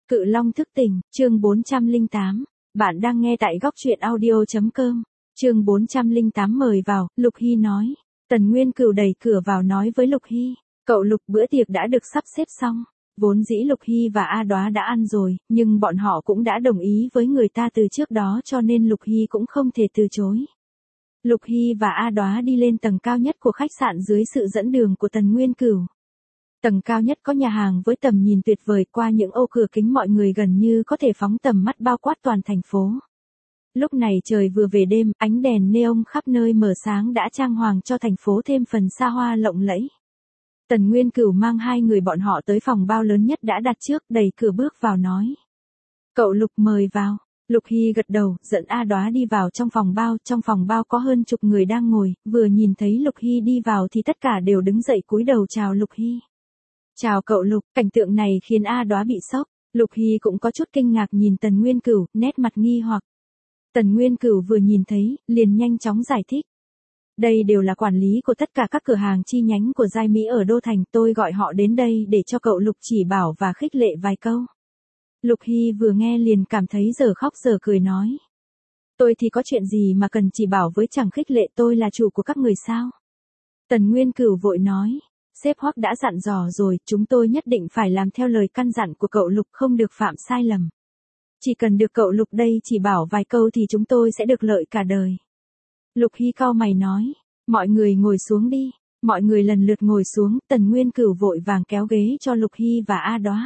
Cự Long thức tỉnh, chương 408. Bạn đang nghe tại góc truyện audio.com. Chương 408 mời vào, Lục Hy nói. Tần Nguyên Cửu đẩy cửa vào nói với Lục Hy, cậu Lục bữa tiệc đã được sắp xếp xong. Vốn dĩ Lục Hy và A Đóa đã ăn rồi, nhưng bọn họ cũng đã đồng ý với người ta từ trước đó cho nên Lục Hy cũng không thể từ chối. Lục Hy và A Đóa đi lên tầng cao nhất của khách sạn dưới sự dẫn đường của Tần Nguyên Cửu. Tầng cao nhất có nhà hàng với tầm nhìn tuyệt vời, qua những ô cửa kính mọi người gần như có thể phóng tầm mắt bao quát toàn thành phố. Lúc này trời vừa về đêm, ánh đèn neon khắp nơi mở sáng đã trang hoàng cho thành phố thêm phần xa hoa lộng lẫy. Tần Nguyên Cửu mang hai người bọn họ tới phòng bao lớn nhất đã đặt trước, đẩy cửa bước vào nói. Cậu Lục mời vào. Lục Hy gật đầu, dẫn A Đóa đi vào trong phòng bao có hơn chục người đang ngồi, vừa nhìn thấy Lục Hy đi vào thì tất cả đều đứng dậy cúi đầu chào Lục Hy. Chào cậu Lục, cảnh tượng này khiến A Đóa bị sốc, Lục Hy cũng có chút kinh ngạc nhìn Tần Nguyên Cửu, nét mặt nghi hoặc. Tần Nguyên Cửu vừa nhìn thấy, liền nhanh chóng giải thích. Đây đều là quản lý của tất cả các cửa hàng chi nhánh của Giai Mỹ ở Đô Thành, tôi gọi họ đến đây để cho cậu Lục chỉ bảo và khích lệ vài câu. Lục Hy vừa nghe liền cảm thấy dở khóc dở cười nói. Tôi thì có chuyện gì mà cần chỉ bảo với, chẳng khích lệ, tôi là chủ của các người sao? Tần Nguyên Cửu vội nói. Sếp Hoắc đã dặn dò rồi, chúng tôi nhất định phải làm theo lời căn dặn của cậu Lục, không được phạm sai lầm. Chỉ cần được cậu Lục đây chỉ bảo vài câu thì chúng tôi sẽ được lợi cả đời. Lục Hy cau mày nói, mọi người ngồi xuống đi. Mọi người lần lượt ngồi xuống, Tần Nguyên Cửu vội vàng kéo ghế cho Lục Hy và A Đóa.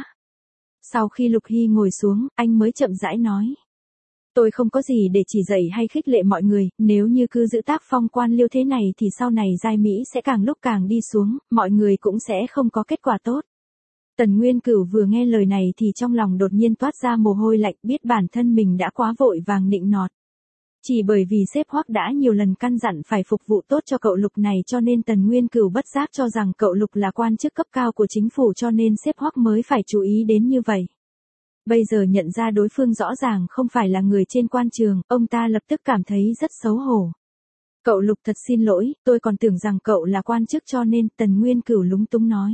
Sau khi Lục Hy ngồi xuống, anh mới chậm rãi nói. Tôi không có gì để chỉ dạy hay khích lệ mọi người, nếu như cứ giữ tác phong quan liêu thế này thì sau này Giai Mỹ sẽ càng lúc càng đi xuống, mọi người cũng sẽ không có kết quả tốt. Tần Nguyên Cửu vừa nghe lời này thì trong lòng đột nhiên toát ra mồ hôi lạnh, biết bản thân mình đã quá vội vàng nịnh nọt. Chỉ bởi vì sếp Hoắc đã nhiều lần căn dặn phải phục vụ tốt cho cậu Lục này cho nên Tần Nguyên Cửu bất giác cho rằng cậu Lục là quan chức cấp cao của chính phủ cho nên sếp Hoắc mới phải chú ý đến như vậy. Bây giờ nhận ra đối phương rõ ràng không phải là người trên quan trường, ông ta lập tức cảm thấy rất xấu hổ. Cậu Lục thật xin lỗi, tôi còn tưởng rằng cậu là quan chức cho nên, Tần Nguyên Cửu lúng túng nói.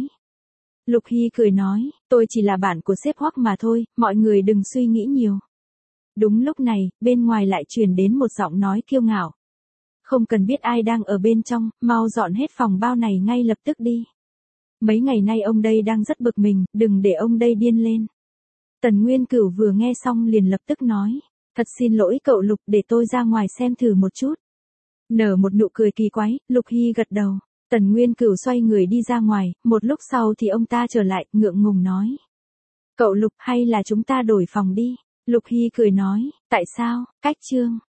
Lục Hy cười nói, tôi chỉ là bạn của sếp Hoắc mà thôi, mọi người đừng suy nghĩ nhiều. Đúng lúc này, bên ngoài lại truyền đến một giọng nói kiêu ngạo. Không cần biết ai đang ở bên trong, mau dọn hết phòng bao này ngay lập tức đi. Mấy ngày nay ông đây đang rất bực mình, đừng để ông đây điên lên. Tần Nguyên Cửu vừa nghe xong liền lập tức nói, thật xin lỗi cậu Lục, để tôi ra ngoài xem thử một chút. Nở một nụ cười kỳ quái, Lục Hy gật đầu. Tần Nguyên Cửu xoay người đi ra ngoài, một lúc sau thì ông ta trở lại, ngượng ngùng nói. Cậu Lục, hay là chúng ta đổi phòng đi? Lục Hy cười nói, tại sao, cách chương.